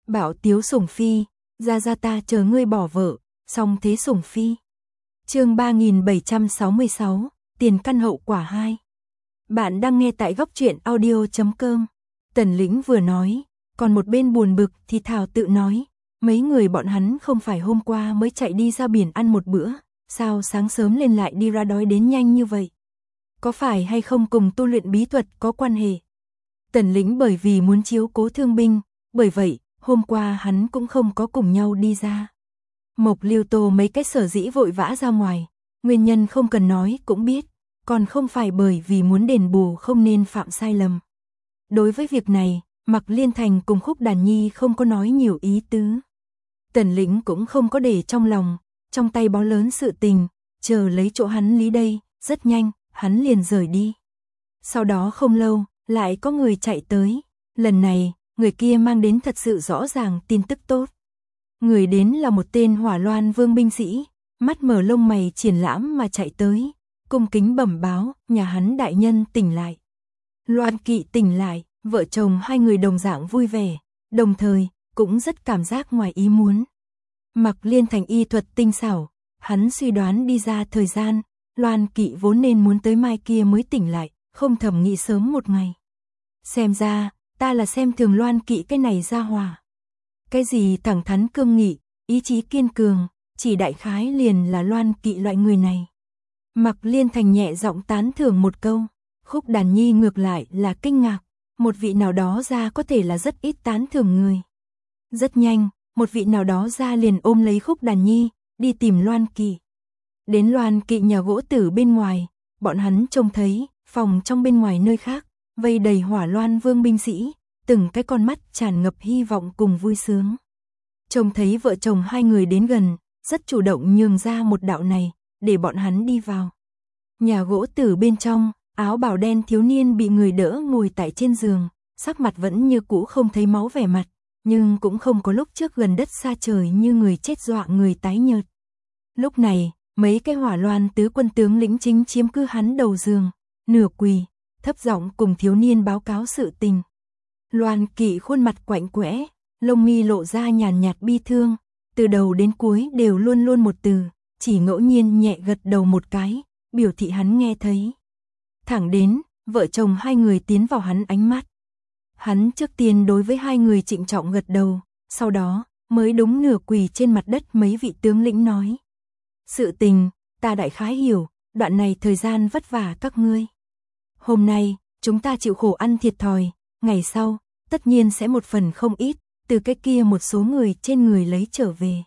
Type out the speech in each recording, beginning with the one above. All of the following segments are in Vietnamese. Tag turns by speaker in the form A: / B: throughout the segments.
A: Bảo Tiếu Sủng Phi, ra ta chờ ngươi bỏ vợ, song thế Sủng Phi. Chương 3766, tiền căn hậu quả 2. Bạn đang nghe tại góc truyện audio.com. Tần Lĩnh vừa nói, còn một bên buồn bực thì Thảo tự nói, mấy người bọn hắn không phải hôm qua mới chạy đi ra biển ăn một bữa, sao sáng sớm lên lại đi ra đói đến nhanh như vậy? Có phải hay không cùng tu luyện bí thuật có quan hệ? Tần Lĩnh bởi vì muốn chiếu cố thương binh, bởi vậy, hôm qua hắn cũng không có cùng nhau đi ra. Mộc Liêu Tô mấy cái sở dĩ vội vã ra ngoài, nguyên nhân không cần nói cũng biết, còn không phải bởi vì muốn đền bù không nên phạm sai lầm. Đối với việc này, Mạc Liên Thành cùng Khúc Đàn Nhi không có nói nhiều ý tứ. Tần Lĩnh cũng không có để trong lòng, trong tay bó lớn sự tình, chờ lấy chỗ hắn lý đây, rất nhanh, hắn liền rời đi. Sau đó không lâu, lại có người chạy tới, lần này, người kia mang đến thật sự rõ ràng tin tức tốt. Người đến là một tên Hỏa Loan Vương binh sĩ, mắt mở lông mày triển lãm mà chạy tới, cung kính bẩm báo, nhà hắn đại nhân tỉnh lại. Loan Kỵ tỉnh lại, vợ chồng hai người đồng dạng vui vẻ, đồng thời, cũng rất cảm giác ngoài ý muốn. Mạc Liên Thành y thuật tinh xảo, hắn suy đoán đi ra thời gian, Loan Kỵ vốn nên muốn tới mai kia mới tỉnh lại, không thầm nghĩ sớm một ngày. Xem ra, ta là xem thường Loan Kỵ cái này ra hòa. Cái gì thẳng thắn cương nghị, ý chí kiên cường, chỉ đại khái liền là Loan Kỵ loại người này. Mạc Liên Thành nhẹ giọng tán thưởng một câu, Khúc Đàn Nhi ngược lại là kinh ngạc, một vị nào đó ra có thể là rất ít tán thưởng người. Rất nhanh, một vị nào đó ra liền ôm lấy Khúc Đàn Nhi, đi tìm Loan Kỵ. Đến Loan Kỵ nhà gỗ tử bên ngoài, bọn hắn trông thấy, phòng trong bên ngoài nơi khác, vây đầy Hỏa Loan Vương binh sĩ, từng cái con mắt tràn ngập hy vọng cùng vui sướng. Trông thấy vợ chồng hai người đến gần, rất chủ động nhường ra một đạo này, để bọn hắn đi vào. Nhà gỗ tử bên trong, áo bào đen thiếu niên bị người đỡ ngồi tại trên giường, sắc mặt vẫn như cũ không thấy máu vẻ mặt, nhưng cũng không có lúc trước gần đất xa trời như người chết dọa người tái nhợt. Lúc này, mấy cái Hỏa Loan tứ quân tướng lĩnh chính chiếm cứ hắn đầu giường, nửa quỳ, thấp giọng cùng thiếu niên báo cáo sự tình. Loan Kỵ khuôn mặt quạnh quẽ, lông mi lộ ra nhàn nhạt bi thương, từ đầu đến cuối đều luôn luôn một từ, chỉ ngẫu nhiên nhẹ gật đầu một cái, biểu thị hắn nghe thấy. Thẳng đến, vợ chồng hai người tiến vào hắn ánh mắt. Hắn trước tiên đối với hai người trịnh trọng gật đầu, sau đó, mới đúng nửa quỳ trên mặt đất mấy vị tướng lĩnh nói. Sự tình, ta đại khái hiểu, đoạn này thời gian vất vả các ngươi. Hôm nay, chúng ta chịu khổ ăn thiệt thòi, ngày sau, tất nhiên sẽ một phần không ít, từ cái kia một số người trên người lấy trở về.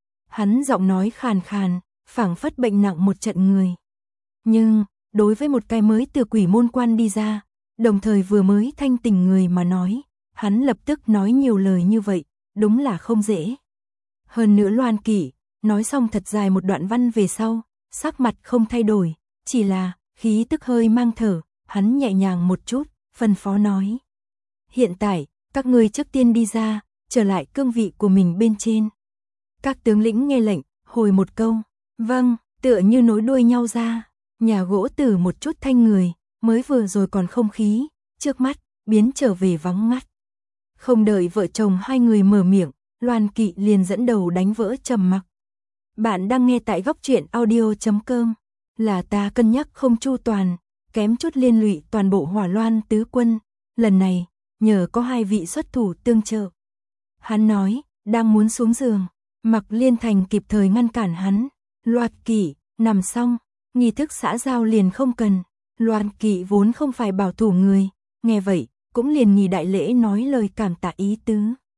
A: Hắn giọng nói khàn khàn, phảng phất bệnh nặng một trận người. Nhưng, đối với một cái mới từ quỷ môn quan đi ra, đồng thời vừa mới thanh tỉnh người mà nói, hắn lập tức nói nhiều lời như vậy, đúng là không dễ. Hơn nữa Loan Kỵ, nói xong thật dài một đoạn văn về sau, sắc mặt không thay đổi, chỉ là, khí tức hơi mang thở, hắn nhẹ nhàng một chút, phân phó nói. Hiện tại, các ngươi trước tiên đi ra, trở lại cương vị của mình bên trên. Các tướng lĩnh nghe lệnh, hồi một câu, vâng, tựa như nối đuôi nhau ra, nhà gỗ tử một chút thanh người, mới vừa rồi còn không khí, trước mắt, biến trở về vắng ngắt. Không đợi vợ chồng hai người mở miệng, Loan Kỵ liền dẫn đầu đánh vỡ trầm mặc. Bạn đang nghe tại góc truyện audio.com, là ta cân nhắc không chu toàn, kém chút liên lụy toàn bộ Hỏa Loan tứ quân, lần này, nhờ có hai vị xuất thủ tương trợ. Hắn nói, đang muốn xuống giường, Mạc Liên Thành kịp thời ngăn cản hắn, Loan Kỵ, nằm xong, nghi thức xã giao liền không cần. Loan Kỵ vốn không phải bảo thủ người, nghe vậy, cũng liền nghỉ đại lễ nói lời cảm tạ ý tứ.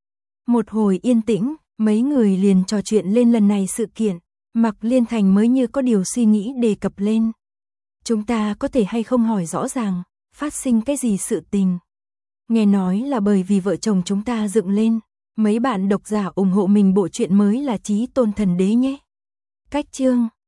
A: Một hồi yên tĩnh, mấy người liền trò chuyện lên lần này sự kiện, Mạc Liên Thành mới như có điều suy nghĩ đề cập lên. Chúng ta có thể hay không hỏi rõ ràng, phát sinh cái gì sự tình? Nghe nói là bởi vì vợ chồng chúng ta dựng lên, mấy bạn độc giả ủng hộ mình bộ truyện mới là Chí Tôn Thần Đế nhé. Cách chương